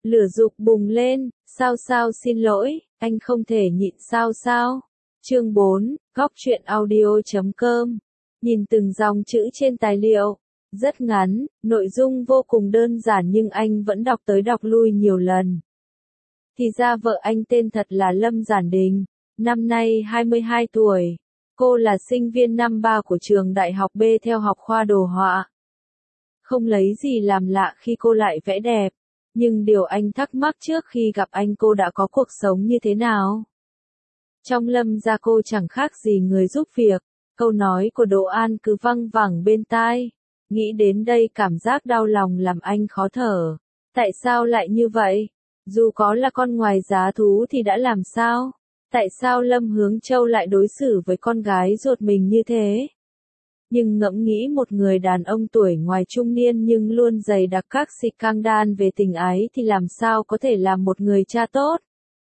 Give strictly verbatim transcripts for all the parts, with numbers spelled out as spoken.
Lửa dục bùng lên, sao sao xin lỗi, anh không thể nhịn sao sao. Chương bốn, góc truyện audio chấm com. Nhìn từng dòng chữ trên tài liệu, rất ngắn, nội dung vô cùng đơn giản nhưng anh vẫn đọc tới đọc lui nhiều lần. Thì ra vợ anh tên thật là Lâm Giản Đình, năm nay hai mươi hai tuổi. Cô là sinh viên năm ba của trường đại học B theo học khoa đồ họa. Không lấy gì làm lạ khi cô lại vẽ đẹp, nhưng điều anh thắc mắc trước khi gặp anh cô đã có cuộc sống như thế nào. Trong Lâm gia cô chẳng khác gì người giúp việc, câu nói của Đỗ An cứ văng vẳng bên tai. Nghĩ đến đây cảm giác đau lòng làm anh khó thở. Tại sao lại như vậy? Dù có là con ngoài giá thú thì đã làm sao? Tại sao Lâm Hướng Châu lại đối xử với con gái ruột mình như thế? Nhưng ngẫm nghĩ một người đàn ông tuổi ngoài trung niên nhưng luôn dày đặc các scandal về tình ái thì làm sao có thể làm một người cha tốt?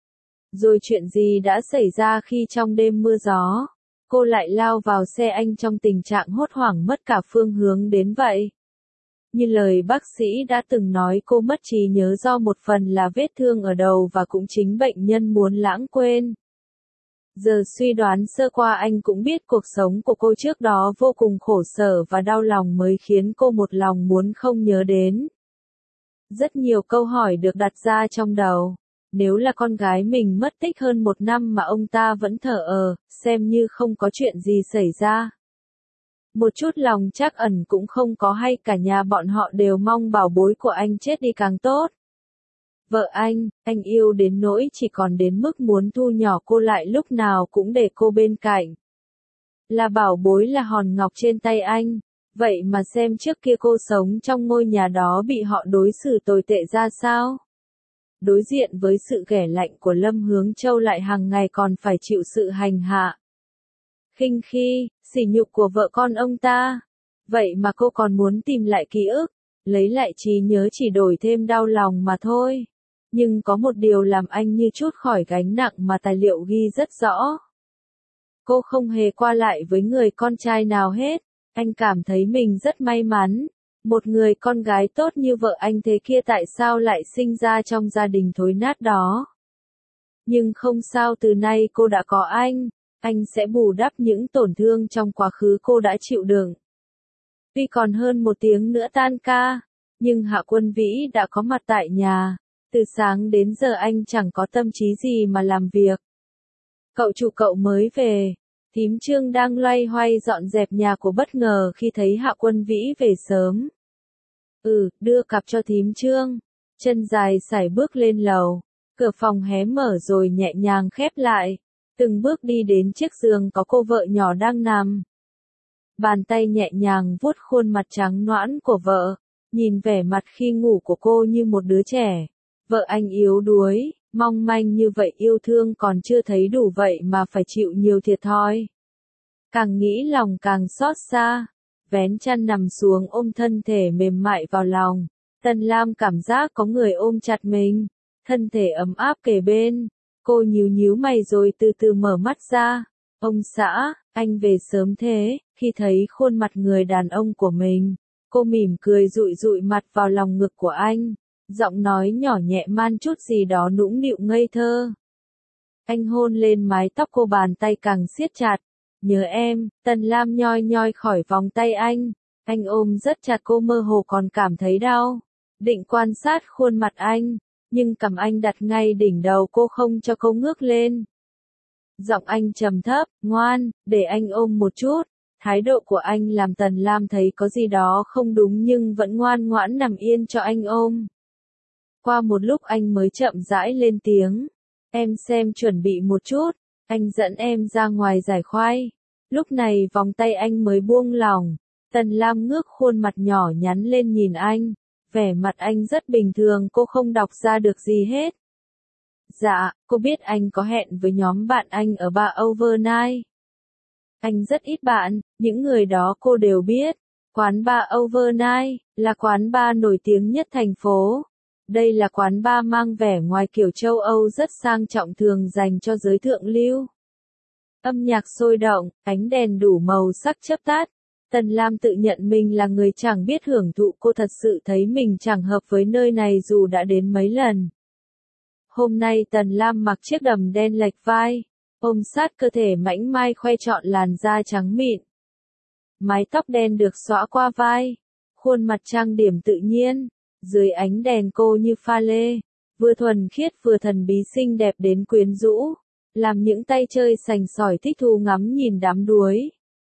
Rồi chuyện gì đã xảy ra khi trong đêm mưa gió, cô lại lao vào xe anh trong tình trạng hốt hoảng mất cả phương hướng đến vậy? Như lời bác sĩ đã từng nói, cô mất trí nhớ do một phần là vết thương ở đầu và cũng chính bệnh nhân muốn lãng quên. Giờ suy đoán sơ qua anh cũng biết cuộc sống của cô trước đó vô cùng khổ sở và đau lòng mới khiến cô một lòng muốn không nhớ đến. Rất nhiều câu hỏi được đặt ra trong đầu. Nếu là con gái mình mất tích hơn một năm mà ông ta vẫn thờ ơ, xem như không có chuyện gì xảy ra. Một chút lòng trắc ẩn cũng không có hay cả nhà bọn họ đều mong bảo bối của anh chết đi càng tốt. Vợ anh, anh yêu đến nỗi chỉ còn đến mức muốn thu nhỏ cô lại lúc nào cũng để cô bên cạnh. Là bảo bối là hòn ngọc trên tay anh, vậy mà xem trước kia cô sống trong ngôi nhà đó bị họ đối xử tồi tệ ra sao. Đối diện với sự ghẻ lạnh của Lâm Hướng Châu lại hàng ngày còn phải chịu sự hành hạ, khinh khi, sỉ nhục của vợ con ông ta. Vậy mà cô còn muốn tìm lại ký ức, lấy lại trí nhớ chỉ đổi thêm đau lòng mà thôi. Nhưng có một điều làm anh như trút khỏi gánh nặng mà tài liệu ghi rất rõ. Cô không hề qua lại với người con trai nào hết. Anh cảm thấy mình rất may mắn. Một người con gái tốt như vợ anh thế kia tại sao lại sinh ra trong gia đình thối nát đó. Nhưng không sao, từ nay cô đã có anh. Anh sẽ bù đắp những tổn thương trong quá khứ cô đã chịu đựng. Tuy còn hơn một tiếng nữa tan ca, nhưng Hạ Quân Vĩ đã có mặt tại nhà. Từ sáng đến giờ anh chẳng có tâm trí gì mà làm việc. Cậu chủ cậu mới về. Thím Trương đang loay hoay dọn dẹp nhà của bất ngờ khi thấy Hạ Quân Vĩ về sớm. Ừ, đưa cặp cho thím Trương. Chân dài sải bước lên lầu. Cửa phòng hé mở rồi nhẹ nhàng khép lại. Từng bước đi đến chiếc giường có cô vợ nhỏ đang nằm. Bàn tay nhẹ nhàng vuốt khuôn mặt trắng nõn của vợ. Nhìn vẻ mặt khi ngủ của cô như một đứa trẻ. Vợ anh yếu đuối, mong manh như vậy, yêu thương còn chưa thấy đủ vậy mà phải chịu nhiều thiệt thòi. Càng nghĩ lòng càng xót xa. Vén chăn nằm xuống ôm thân thể mềm mại vào lòng. Tần Lam cảm giác có người ôm chặt mình. Thân thể ấm áp kề bên. Cô nhíu nhíu mày rồi từ từ mở mắt ra. Ông xã, anh về sớm thế. Khi thấy khuôn mặt người đàn ông của mình, cô mỉm cười dụi dụi mặt vào lòng ngực của anh. Giọng nói nhỏ nhẹ man chút gì đó nũng nịu ngây thơ. Anh hôn lên mái tóc cô, bàn tay càng siết chặt. Nhớ em. Tần Lam nhoi nhoi khỏi vòng tay anh. Anh ôm rất chặt cô, mơ hồ còn cảm thấy đau. Định quan sát khuôn mặt anh, nhưng cầm anh đặt ngay đỉnh đầu cô không cho cô ngước lên. Giọng anh trầm thấp, ngoan, để anh ôm một chút. Thái độ của anh làm Tần Lam thấy có gì đó không đúng nhưng vẫn ngoan ngoãn nằm yên cho anh ôm. Qua một lúc anh mới chậm rãi lên tiếng. Em xem chuẩn bị một chút, anh dẫn em ra ngoài giải khoai. Lúc này vòng tay anh mới buông lỏng. Tần Lam ngước khuôn mặt nhỏ nhắn lên nhìn anh. Vẻ mặt anh rất bình thường, cô không đọc ra được gì hết. Dạ, cô biết anh có hẹn với nhóm bạn anh ở bar Overnight. Anh rất ít bạn, những người đó cô đều biết. Quán bar Overnight là quán bar nổi tiếng nhất thành phố. Đây là quán bar mang vẻ ngoài kiểu châu Âu rất sang trọng, thường dành cho giới thượng lưu. Âm nhạc sôi động, ánh đèn đủ màu sắc chớp tắt. Tần Lam tự nhận mình là người chẳng biết hưởng thụ, cô thật sự thấy mình chẳng hợp với nơi này dù đã đến mấy lần. Hôm nay Tần Lam mặc chiếc đầm đen lệch vai, ôm sát cơ thể mảnh mai khoe trọn làn da trắng mịn. Mái tóc đen được xõa qua vai, khuôn mặt trang điểm tự nhiên, dưới ánh đèn cô như pha lê, vừa thuần khiết vừa thần bí xinh đẹp đến quyến rũ, làm những tay chơi sành sỏi thích thú ngắm nhìn đám đuối.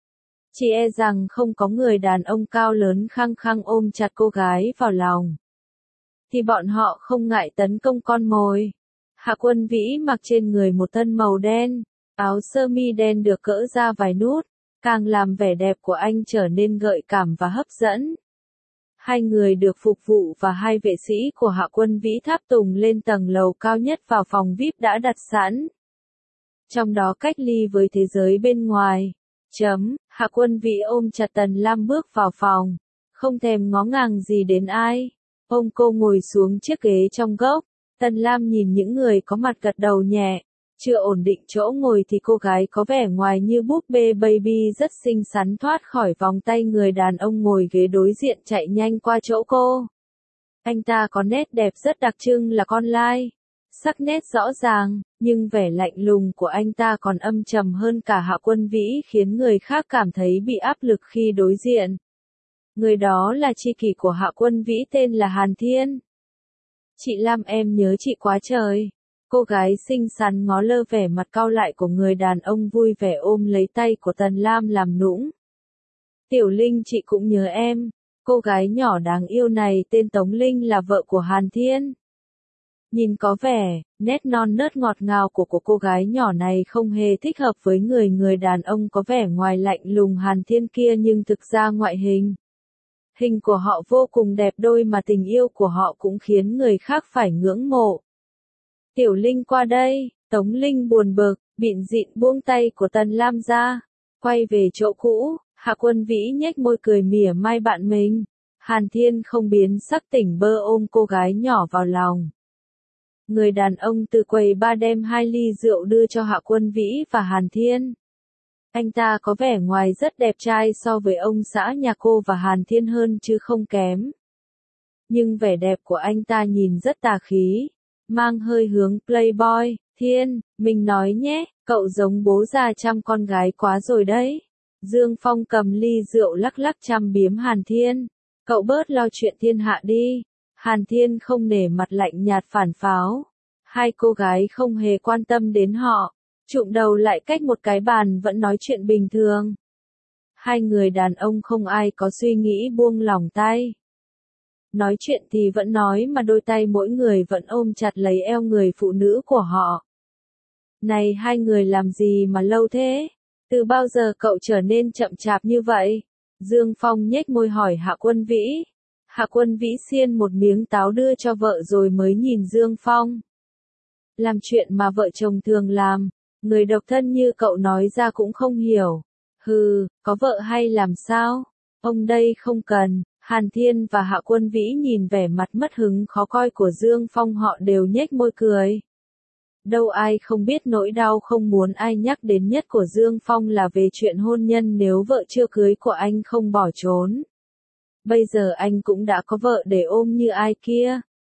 Chỉ e rằng không có người đàn ông cao lớn khăng khăng ôm chặt cô gái vào lòng, thì bọn họ không ngại tấn công con mồi. Hạ Quân Vĩ mặc trên người một thân màu đen, áo sơ mi đen được cỡ ra vài nút, càng làm vẻ đẹp của anh trở nên gợi cảm và hấp dẫn. Hai người được phục vụ và hai vệ sĩ của Hạ Quân Vĩ tháp tùng lên tầng lầu cao nhất vào phòng vi ai pi đã đặt sẵn. Trong đó cách ly với thế giới bên ngoài. Chấm, Hạ Quân Vĩ ôm chặt Tần Lam bước vào phòng, không thèm ngó ngàng gì đến ai. Ôm cô ngồi xuống chiếc ghế trong góc, Tần Lam nhìn những người có mặt gật đầu nhẹ. Chưa ổn định chỗ ngồi thì cô gái có vẻ ngoài như búp bê baby rất xinh xắn thoát khỏi vòng tay người đàn ông ngồi ghế đối diện chạy nhanh qua chỗ cô. Anh ta có nét đẹp rất đặc trưng là con lai, sắc nét rõ ràng, nhưng vẻ lạnh lùng của anh ta còn âm trầm hơn cả Hạ Quân Vĩ khiến người khác cảm thấy bị áp lực khi đối diện. Người đó là tri kỷ của Hạ Quân Vĩ tên là Hàn Thiên. Chị Lam em nhớ chị quá trời. Cô gái xinh xắn ngó lơ vẻ mặt cau lại của người đàn ông vui vẻ ôm lấy tay của Tần Lam làm nũng. Tiểu Linh chị cũng nhớ em. Cô gái nhỏ đáng yêu này tên Tống Linh là vợ của Hàn Thiên. Nhìn có vẻ, nét non nớt ngọt ngào của, của cô gái nhỏ này không hề thích hợp với người người đàn ông có vẻ ngoài lạnh lùng Hàn Thiên kia nhưng thực ra ngoại hình. Hình của họ vô cùng đẹp đôi mà tình yêu của họ cũng khiến người khác phải ngưỡng mộ. Tiểu Linh qua đây, Tống Linh buồn bực, bịn dịn buông tay của Tần Lam ra, quay về chỗ cũ, Hạ Quân Vĩ nhếch môi cười mỉa mai bạn mình. Hàn Thiên không biến sắc tỉnh bơ ôm cô gái nhỏ vào lòng. Người đàn ông từ quầy ba đem hai ly rượu đưa cho Hạ Quân Vĩ và Hàn Thiên. Anh ta có vẻ ngoài rất đẹp trai so với ông xã nhà cô và Hàn Thiên hơn chứ không kém. Nhưng vẻ đẹp của anh ta nhìn rất tà khí, mang hơi hướng playboy. Thiên, mình nói nhé, cậu giống bố già chăm con gái quá rồi đấy. Dương Phong cầm ly rượu lắc lắc chăm biếm Hàn Thiên. Cậu bớt lo chuyện thiên hạ đi. Hàn Thiên không nể mặt lạnh nhạt phản pháo. Hai cô gái không hề quan tâm đến họ, chụm đầu lại cách một cái bàn vẫn nói chuyện bình thường. Hai người đàn ông không ai có suy nghĩ buông lỏng tay. Nói chuyện thì vẫn nói mà đôi tay mỗi người vẫn ôm chặt lấy eo người phụ nữ của họ. Này hai người làm gì mà lâu thế? Từ bao giờ cậu trở nên chậm chạp như vậy? Dương Phong nhếch môi hỏi Hạ Quân Vĩ. Hạ Quân Vĩ xiên một miếng táo đưa cho vợ rồi mới nhìn Dương Phong. Làm chuyện mà vợ chồng thường làm, người độc thân như cậu nói ra cũng không hiểu. Hừ, có vợ hay làm sao? Ông đây không cần. Hàn Thiên và Hạ Quân Vĩ nhìn vẻ mặt mất hứng khó coi của Dương Phong họ đều nhếch môi cười. Đâu ai không biết nỗi đau không muốn ai nhắc đến nhất của Dương Phong là về chuyện hôn nhân nếu vợ chưa cưới của anh không bỏ trốn. Bây giờ anh cũng đã có vợ để ôm như ai kia.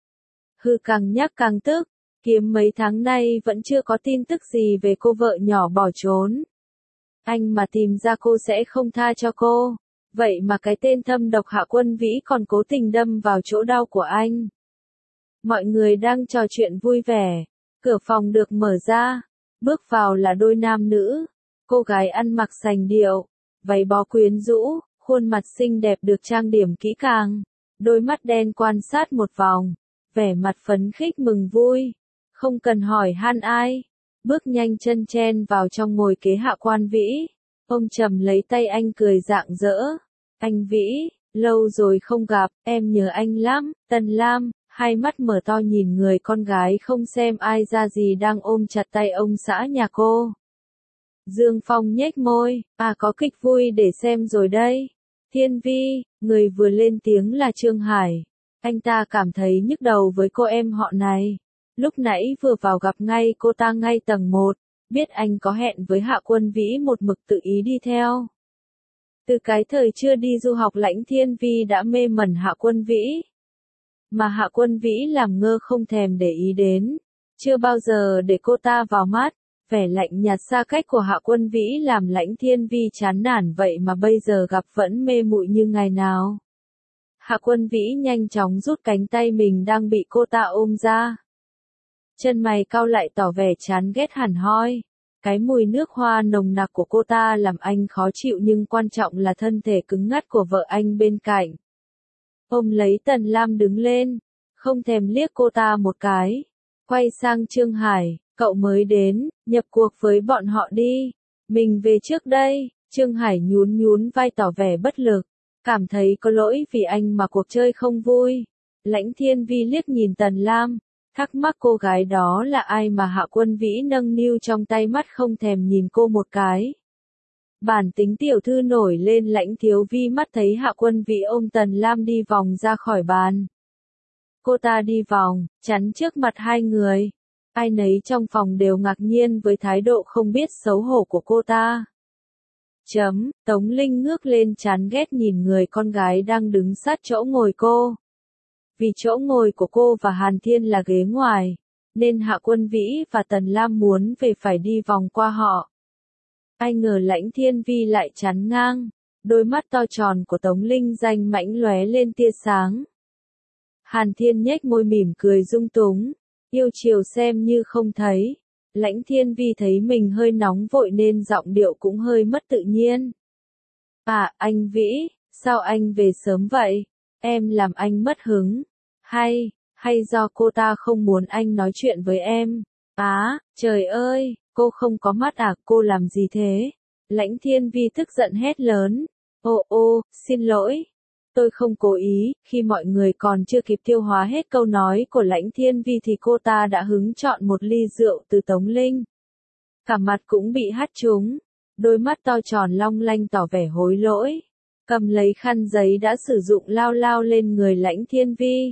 Hư càng nhắc càng tức, kiếm mấy tháng nay vẫn chưa có tin tức gì về cô vợ nhỏ bỏ trốn. Anh mà tìm ra cô sẽ không tha cho cô. Vậy mà cái tên thâm độc Hạ Quân Vĩ còn cố tình đâm vào chỗ đau của anh. Mọi người đang trò chuyện vui vẻ. Cửa phòng được mở ra. Bước vào là đôi nam nữ. Cô gái ăn mặc sành điệu, váy bó quyến rũ, khuôn mặt xinh đẹp được trang điểm kỹ càng. Đôi mắt đen quan sát một vòng. Vẻ mặt phấn khích mừng vui. Không cần hỏi han ai. Bước nhanh chân chen vào trong ngồi kế Hạ Quan Vĩ. Ông trầm lấy tay anh cười rạng rỡ. Anh Vĩ, lâu rồi không gặp, em nhớ anh lắm. Tần Lam, hai mắt mở to nhìn người con gái không xem ai ra gì đang ôm chặt tay ông xã nhà cô. Dương Phong nhếch môi, à có kịch vui để xem rồi đây. Thiên Vi, người vừa lên tiếng là Trương Hải. Anh ta cảm thấy nhức đầu với cô em họ này. Lúc nãy vừa vào gặp ngay cô ta ngay tầng một, biết anh có hẹn với Hạ Quân Vĩ một mực tự ý đi theo. Từ cái thời chưa đi du học Lãnh Thiên Vi đã mê mẩn Hạ Quân Vĩ. Mà Hạ Quân Vĩ làm ngơ không thèm để ý đến. Chưa bao giờ để cô ta vào mắt. Vẻ lạnh nhạt xa cách của Hạ Quân Vĩ làm Lãnh Thiên Vi chán nản vậy mà bây giờ gặp vẫn mê muội như ngày nào. Hạ Quân Vĩ nhanh chóng rút cánh tay mình đang bị cô ta ôm ra. Chân mày cau lại tỏ vẻ chán ghét hẳn hoi. Cái mùi nước hoa nồng nặc của cô ta làm anh khó chịu nhưng quan trọng là thân thể cứng ngắc của vợ anh bên cạnh. Ôm lấy Tần Lam đứng lên, không thèm liếc cô ta một cái. Quay sang Trương Hải, cậu mới đến, nhập cuộc với bọn họ đi. Mình về trước đây, Trương Hải nhún nhún vai tỏ vẻ bất lực. Cảm thấy có lỗi vì anh mà cuộc chơi không vui. Lãnh Thiên Vi liếc nhìn Tần Lam. Thắc mắc cô gái đó là ai mà Hạ Quân Vĩ nâng niu trong tay mắt không thèm nhìn cô một cái. Bản tính tiểu thư nổi lên Lãnh Thiếu Vi mắt thấy Hạ Quân Vĩ ôm Tần Lam đi vòng ra khỏi bàn. Cô ta đi vòng, chắn trước mặt hai người. Ai nấy trong phòng đều ngạc nhiên với thái độ không biết xấu hổ của cô ta. Chấm, Tống Linh ngước lên chán ghét nhìn người con gái đang đứng sát chỗ ngồi cô. Vì chỗ ngồi của cô và Hàn Thiên là ghế ngoài, nên Hạ Quân Vĩ và Tần Lam muốn về phải đi vòng qua họ. Ai ngờ Lãnh Thiên Vi lại chắn ngang, đôi mắt to tròn của Tống Linh danh mãnh lóe lên tia sáng. Hàn Thiên nhếch môi mỉm cười dung túng, yêu chiều xem như không thấy. Lãnh Thiên Vi thấy mình hơi nóng vội nên giọng điệu cũng hơi mất tự nhiên. À, anh Vĩ, sao anh về sớm vậy? Em làm anh mất hứng. Hay, hay do cô ta không muốn anh nói chuyện với em? Á, trời ơi, cô không có mắt à, cô làm gì thế? Lãnh Thiên Vi tức giận hét lớn. Ô ô, xin lỗi. Tôi không cố ý, khi mọi người còn chưa kịp tiêu hóa hết câu nói của Lãnh Thiên Vi thì cô ta đã hứng chọn một ly rượu từ Tống Linh. Cả mặt cũng bị hắt trúng, đôi mắt to tròn long lanh tỏ vẻ hối lỗi. Cầm lấy khăn giấy đã sử dụng lao lao lên người Lãnh Thiên Vi.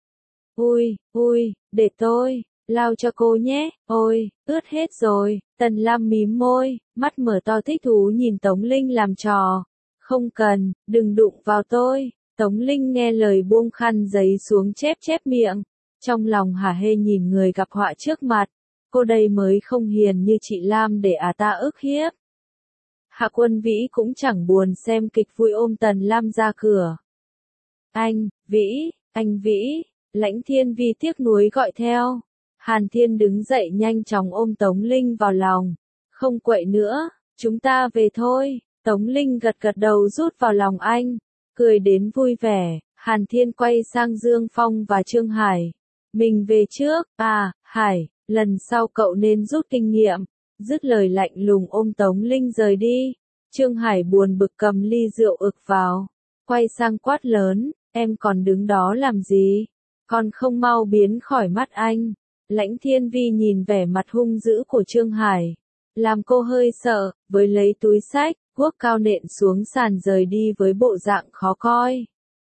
Ui, ui, để tôi, lao cho cô nhé, ôi, ướt hết rồi. Tần Lam mím môi, mắt mở to thích thú nhìn Tống Linh làm trò. Không cần, đừng đụng vào tôi. Tống Linh nghe lời buông khăn giấy xuống chép chép miệng. Trong lòng hả hê nhìn người gặp họa trước mặt. Cô đây mới không hiền như chị Lam để à ta ức hiếp. Hạ Quân Vĩ cũng chẳng buồn xem kịch vui ôm Tần Lam ra cửa. Anh, Vĩ, anh Vĩ, Lãnh Thiên Vi tiếc nuối gọi theo. Hàn Thiên đứng dậy nhanh chóng ôm Tống Linh vào lòng. Không quậy nữa, chúng ta về thôi. Tống Linh gật gật đầu rút vào lòng anh, cười đến vui vẻ. Hàn Thiên quay sang Dương Phong và Trương Hải. Mình về trước, à, Hải, lần sau cậu nên rút kinh nghiệm. Dứt lời lạnh lùng ôm Tống Linh rời đi. Trương Hải buồn bực cầm ly rượu ực vào. Quay sang quát lớn, em còn đứng đó làm gì? Còn không mau biến khỏi mắt anh. Lãnh Thiên Vi nhìn vẻ mặt hung dữ của Trương Hải. Làm cô hơi sợ, với lấy túi xách, guốc cao nện xuống sàn rời đi với bộ dạng khó coi.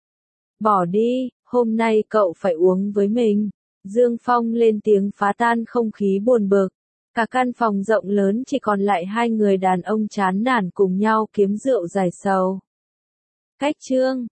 Bỏ đi, hôm nay cậu phải uống với mình. Dương Phong lên tiếng phá tan không khí buồn bực. Cả căn phòng rộng lớn chỉ còn lại hai người đàn ông chán nản cùng nhau kiếm rượu giải sầu. Cách chương